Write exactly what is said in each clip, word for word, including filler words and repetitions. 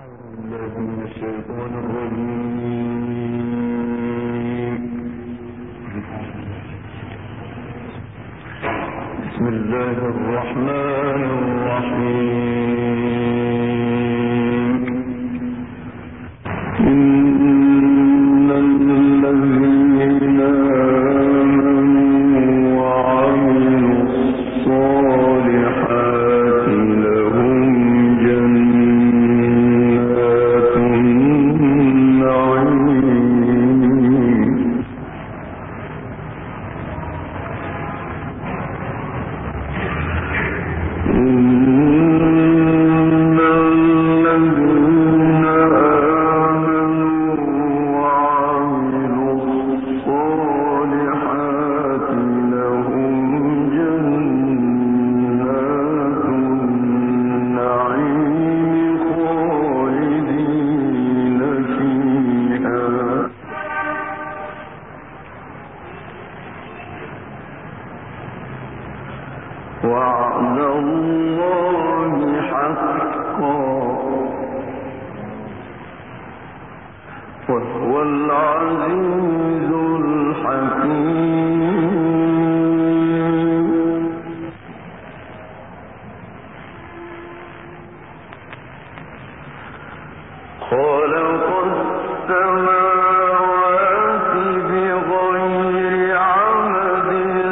بسم الله الرحمن الرحيم. إن الذين آمنوا وعملوا الصالحات لهم جنات النعيم. وعد الله حقا وهو العزيز الحكيم. خلق السماوات بغير عمد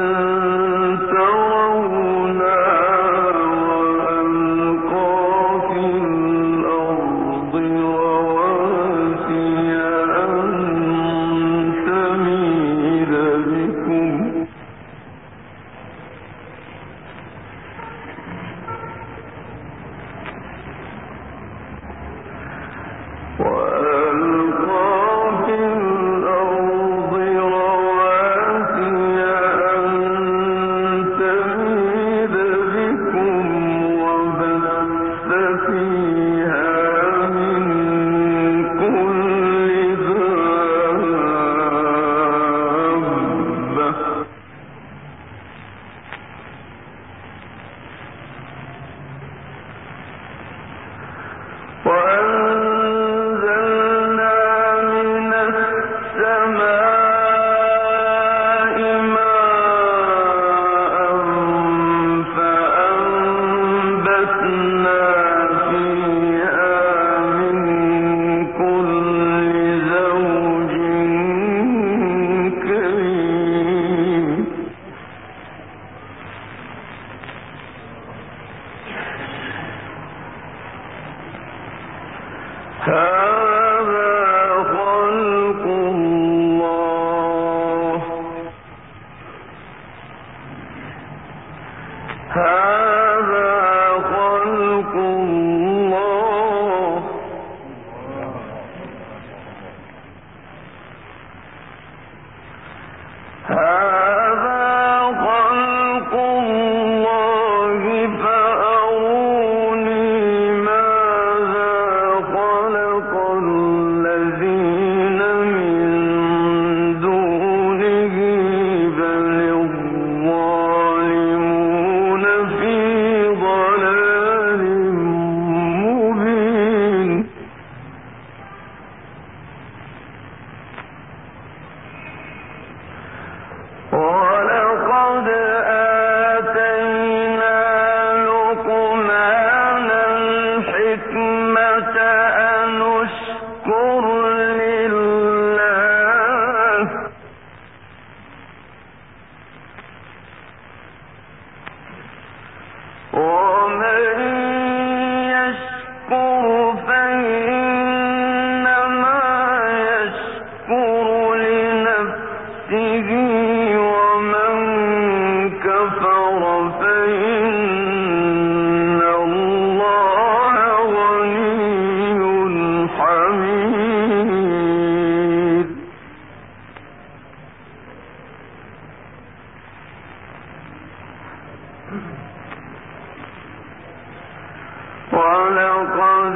ولقد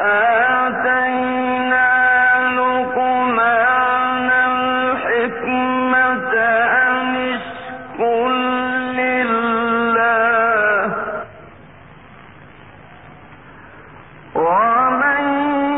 آتينا لقمان الحكمة أن اشكر لله ومن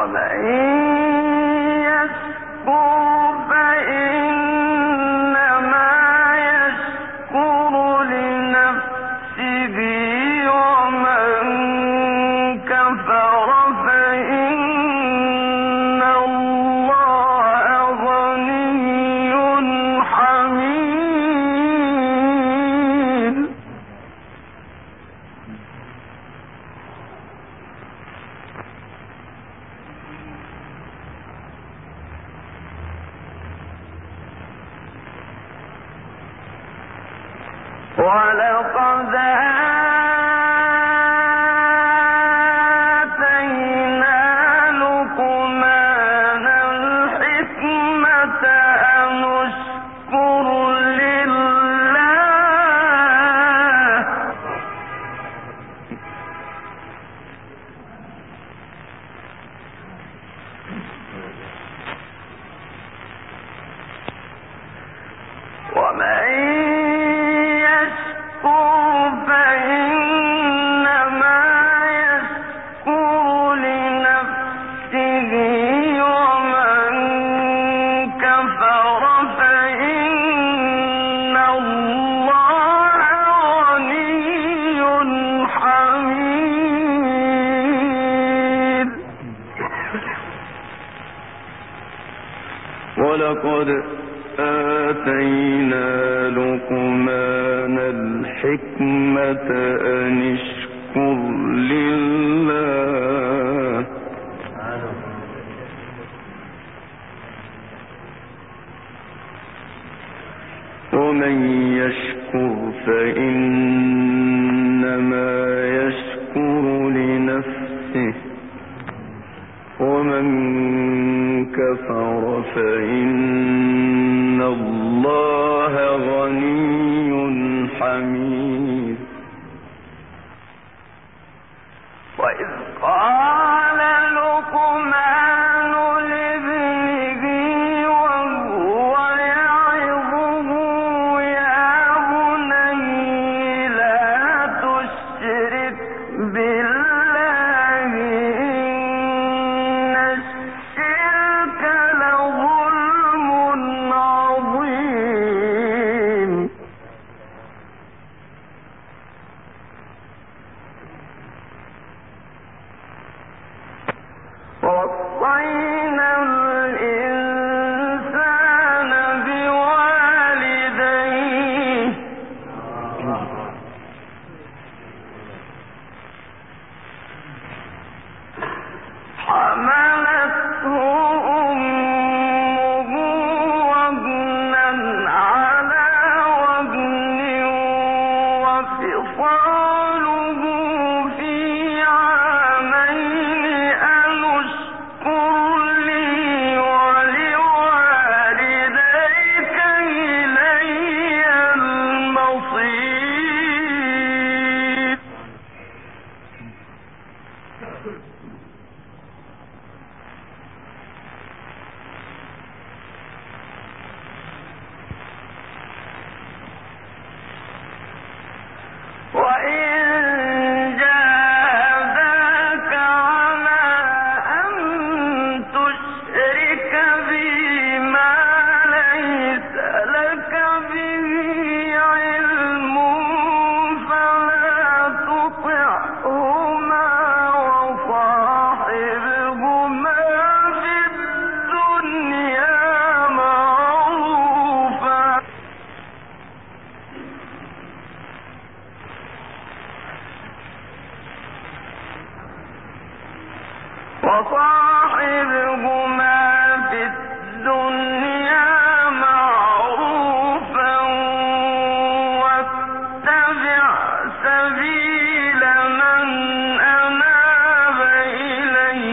ولقد آتينا لقمان الحكمة أن اشكر لله ومن ولقد آتينا لقمان الحكمة أن اشكر لله ومن يشكر فإنما يشكر لنفسه ومن كفر فإن الله غني حميد وإذ قال لقمان لابنه وهو يعظه يا بني لا تشرك بالله إن الشرك لظلم عظيم ووصينا الإنسان بوالديه حملته أمه وهنا على وهن وفصاله في عامين أن اشكر لي ولوالديك إلي المصير وإن جاهداك على أن تشرك بي ما ليس لك به علم فلا تطعهما وصاحبهما في الدنيا معروفا وصاحبهما في الدنيا معروفا واتبع سبيل من أناب إلي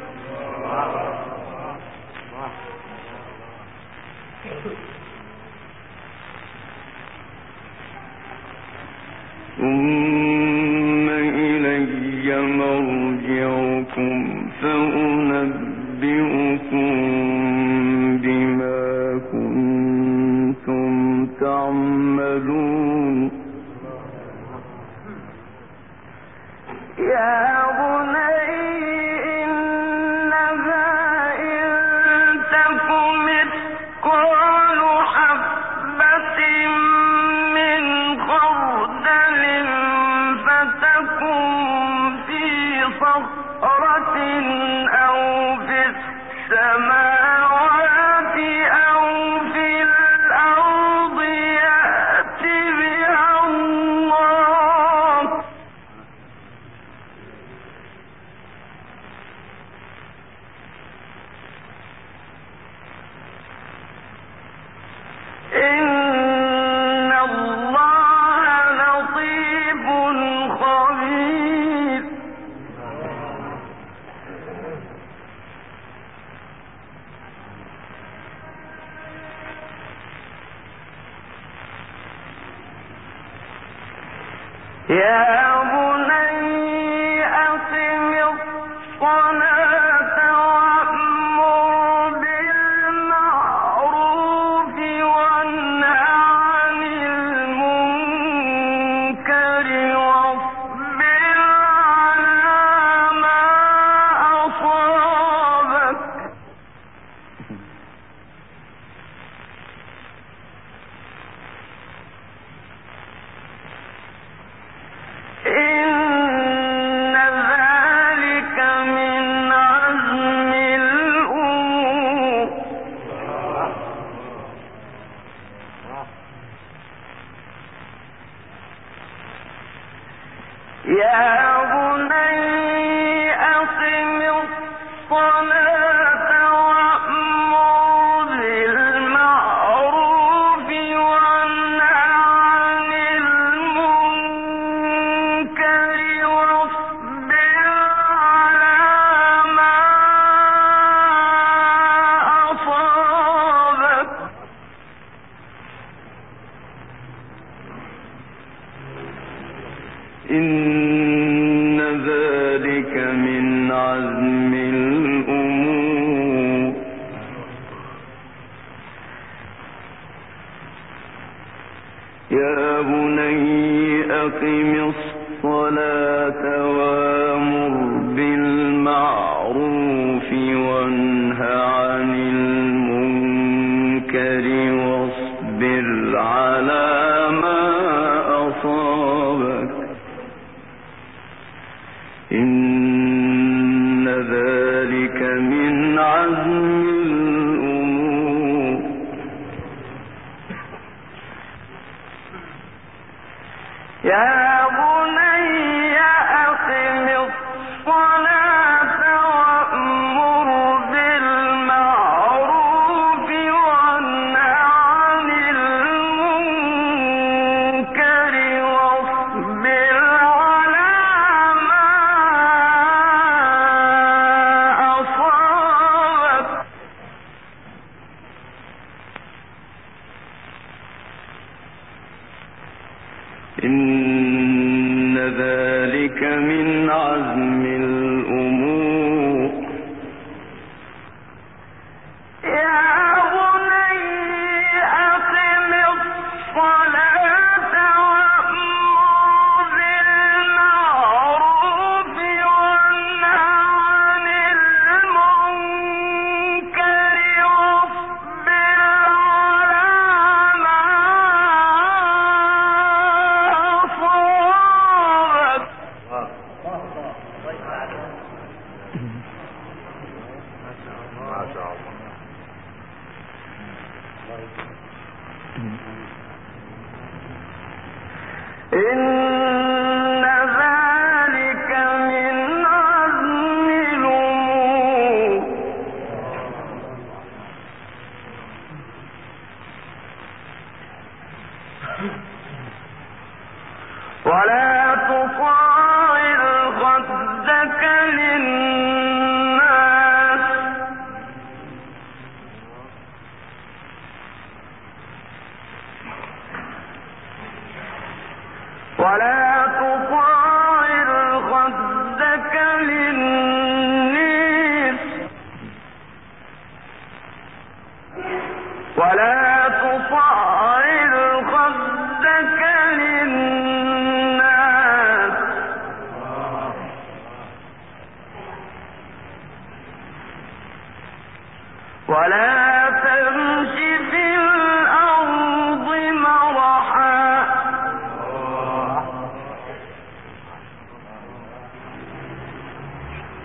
ثم إلي مرجعكم فأنبئكم بما كنتم تعملون يا بني إنه يا بني أقم الصلاة وأمر بالمعروف وانه عن المنكر واصبر على ما أصابك إن ذلك من عزم الأمور يا بني أقم الصلاة وأمر بالمعروف وانه عن المنكر واصبر على ما أصابك إن ذلك من عزم الأمور يا بني أقم الصلاة وأمر بالمعروف وانه عن المنكر واصبر على ما أصابك إن ذلك من عزم الأمور يا بني أقم الصلاة وأمر بالمعروف وانه عن المنكر واصبر على ما أصابك إن ذلك من عزم الأمور يا بني أقم الصلاة وأمر بالمعروف وانه عن المنكر واصبر على ما أصابك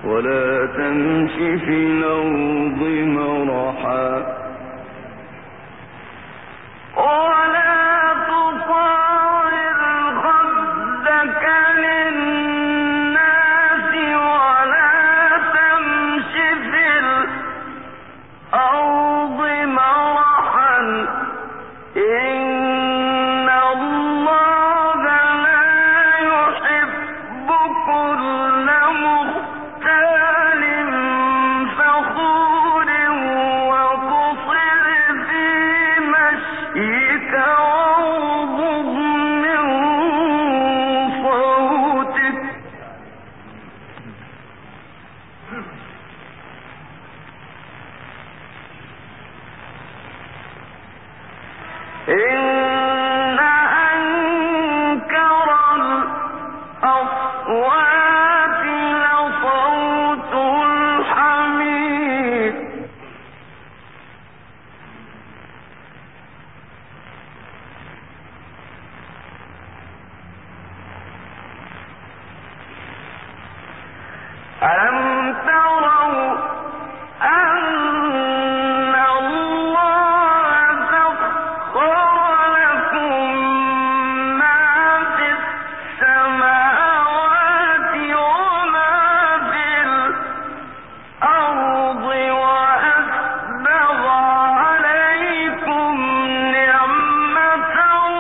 ولا تمش في الأرض مرحا ولا تصاعر خدك للناس ولا تمش في الأرض مرحا إن الله لا يحب كل مختال فخور وقصر في مشيك واغضض من صوتك إن أنكر الأصوات لصوت الحمير ألم تروا أن الله سخر لكم ما في السماوات وما في الأرض وأسبغ عليكم نعمته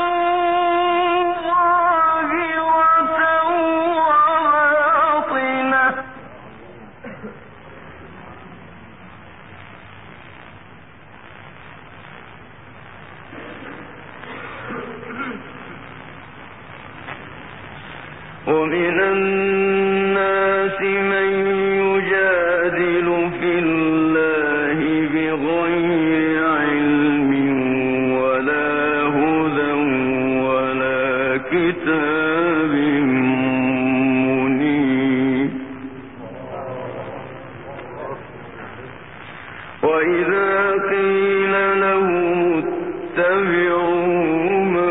ظاهرة وباطنة ومن الناس من يجادل في الله بغير علم ولا هدى ولا كتاب منير وإذا قيل لهم اتبعوا ما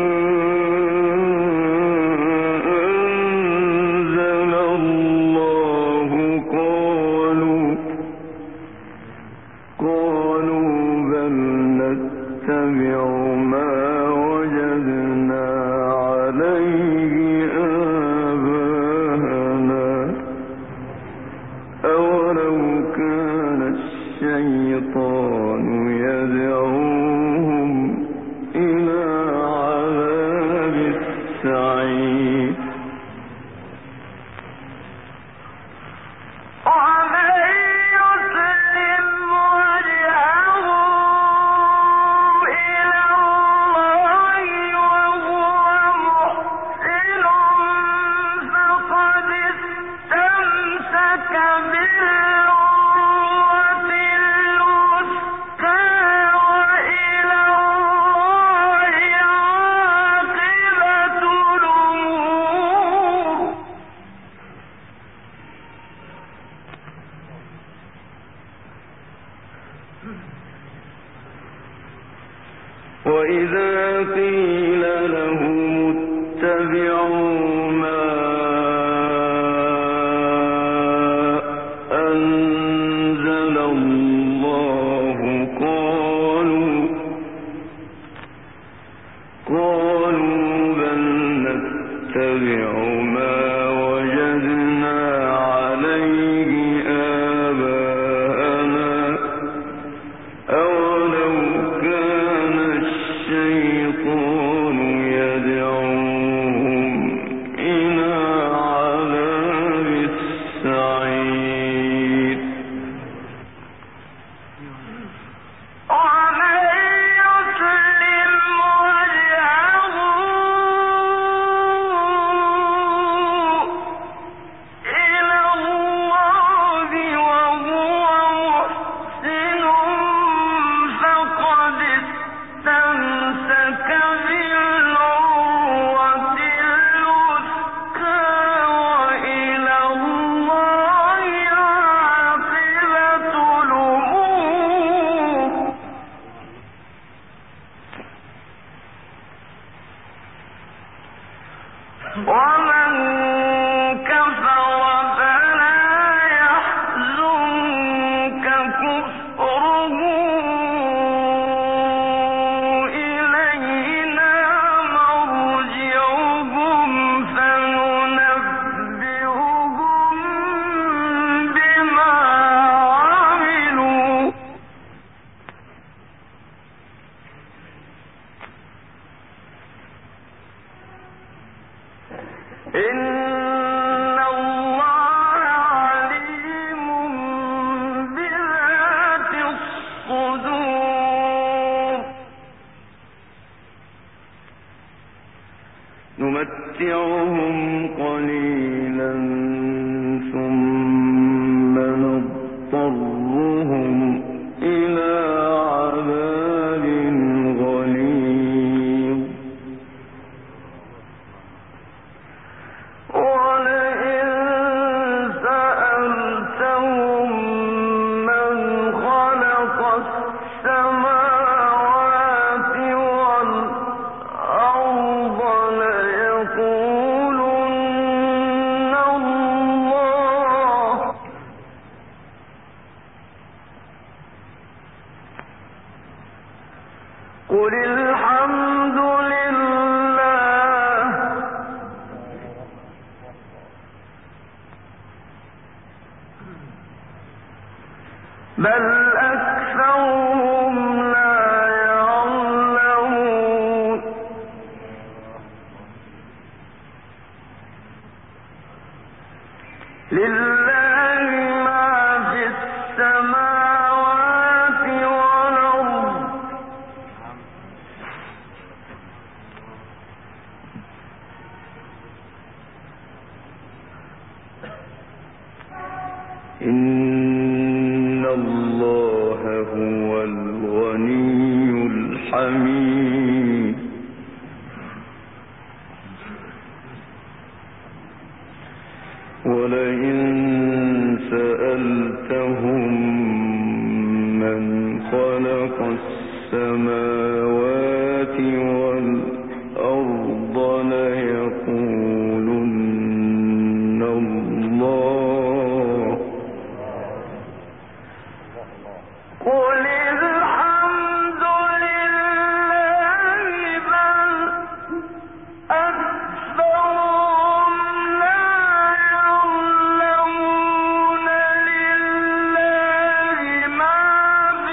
أنزل الله بل أكثرهم لا يعلمون لله ما في السماوات والأرض إن الله هو الغني الحميد ولئن سألتهم من خلق السماوات والأرض ليقولن الله قل الحمد لله بل أكثرهم لا يعلمون لله ما في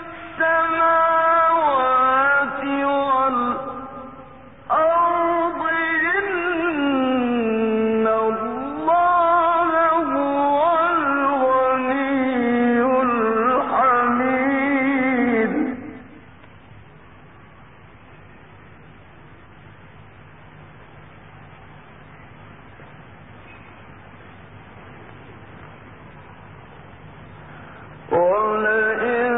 السماوات والأرض إن الله هو الغني الحميد ولئن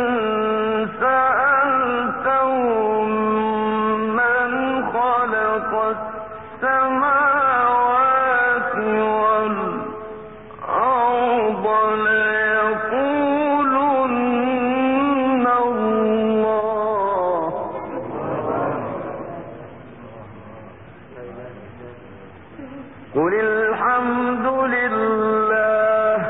سألتهم من خلق السماوات والأرض ليقولن الله قل الحمد لله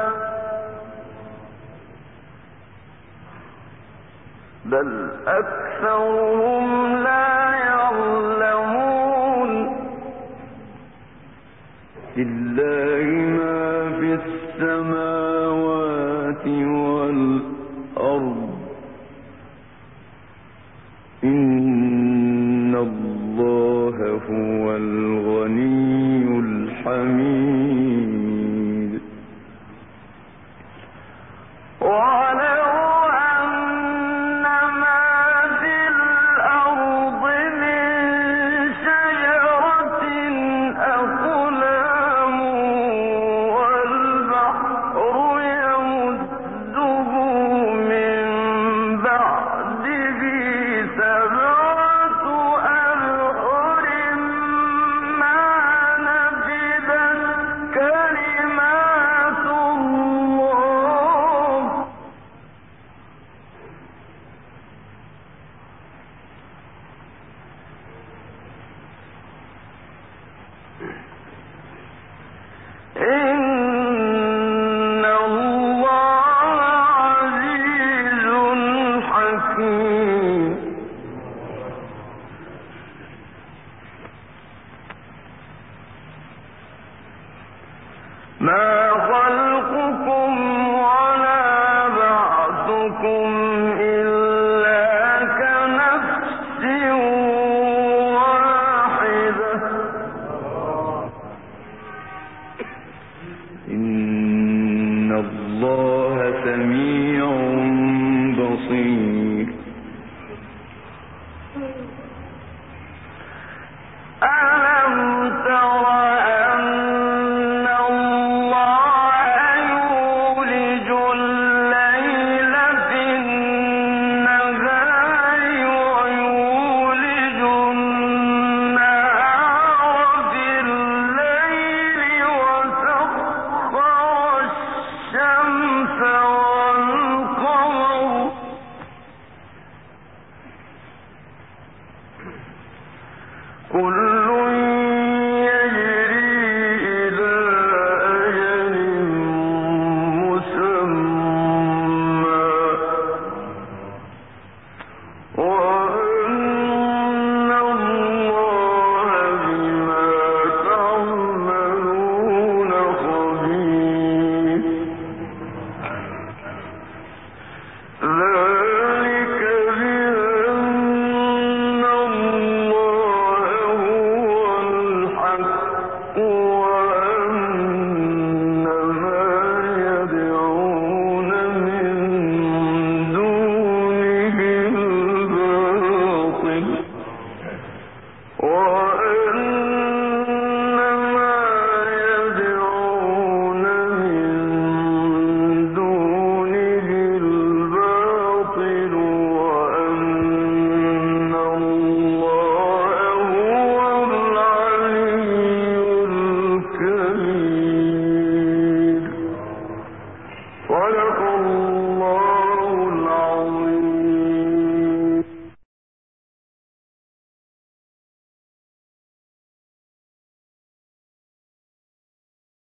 بل أكثرهم لا يعلمون لله ما في السماوات والأرض إن الله هو الغني الحميد ولو أن ما في الأرض من شجرة أقلام والبحر يمده من بعده سبعة أبحر ما نفدت كلمات الله إن الله عزيز حكيم ما خلقكم ولا بعثكم إلا كنفس واحدة إن الله سميع بصير